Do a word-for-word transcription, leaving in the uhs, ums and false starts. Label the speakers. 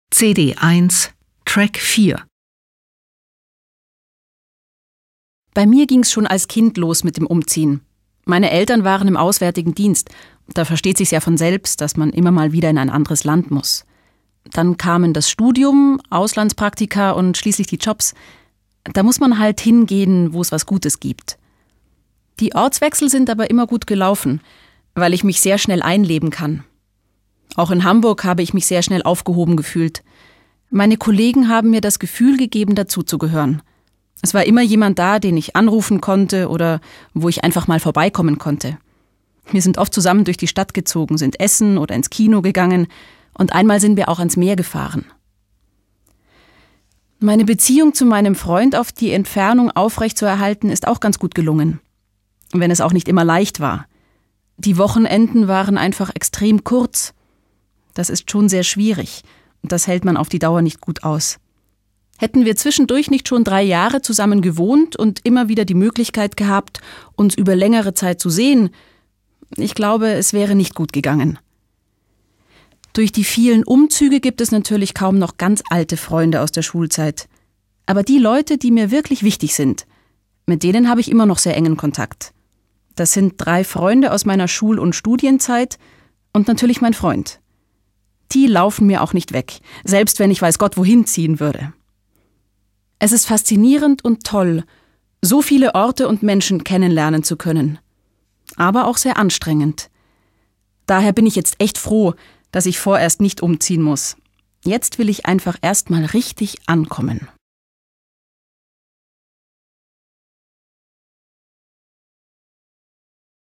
Speaker 1: C D eins, Track vier.
Speaker 2: Bei mir ging's schon als Kind los mit dem Umziehen. Meine Eltern waren im Auswärtigen Dienst. Da versteht sich's ja von selbst, dass man immer mal wieder in ein anderes Land muss. Dann kamen das Studium, Auslandspraktika und schließlich die Jobs. Da muss man halt hingehen, wo es was Gutes gibt. Die Ortswechsel sind aber immer gut gelaufen, weil ich mich sehr schnell einleben kann. Auch in Hamburg habe ich mich sehr schnell aufgehoben gefühlt. Meine Kollegen haben mir das Gefühl gegeben, dazuzugehören. Es war immer jemand da, den ich anrufen konnte oder wo ich einfach mal vorbeikommen konnte. Wir sind oft zusammen durch die Stadt gezogen, sind essen oder ins Kino gegangen und einmal sind wir auch ans Meer gefahren. Meine Beziehung zu meinem Freund auf die Entfernung aufrechtzuerhalten ist auch ganz gut gelungen, wenn es auch nicht immer leicht war. Die Wochenenden waren einfach extrem kurz. Das ist schon sehr schwierig und das hält man auf die Dauer nicht gut aus. Hätten wir zwischendurch nicht schon drei Jahre zusammen gewohnt und immer wieder die Möglichkeit gehabt, uns über längere Zeit zu sehen, ich glaube, es wäre nicht gut gegangen. Durch die vielen Umzüge gibt es natürlich kaum noch ganz alte Freunde aus der Schulzeit. Aber die Leute, die mir wirklich wichtig sind, mit denen habe ich immer noch sehr engen Kontakt. Das sind drei Freunde aus meiner Schul- und Studienzeit und natürlich mein Freund. Die laufen mir auch nicht weg, selbst wenn ich weiß Gott wohin ziehen würde. Es ist faszinierend und toll, so viele Orte und Menschen kennenlernen zu können. Aber auch sehr anstrengend. Daher bin ich jetzt echt froh, dass ich vorerst nicht umziehen muss. Jetzt will ich einfach erst mal richtig ankommen.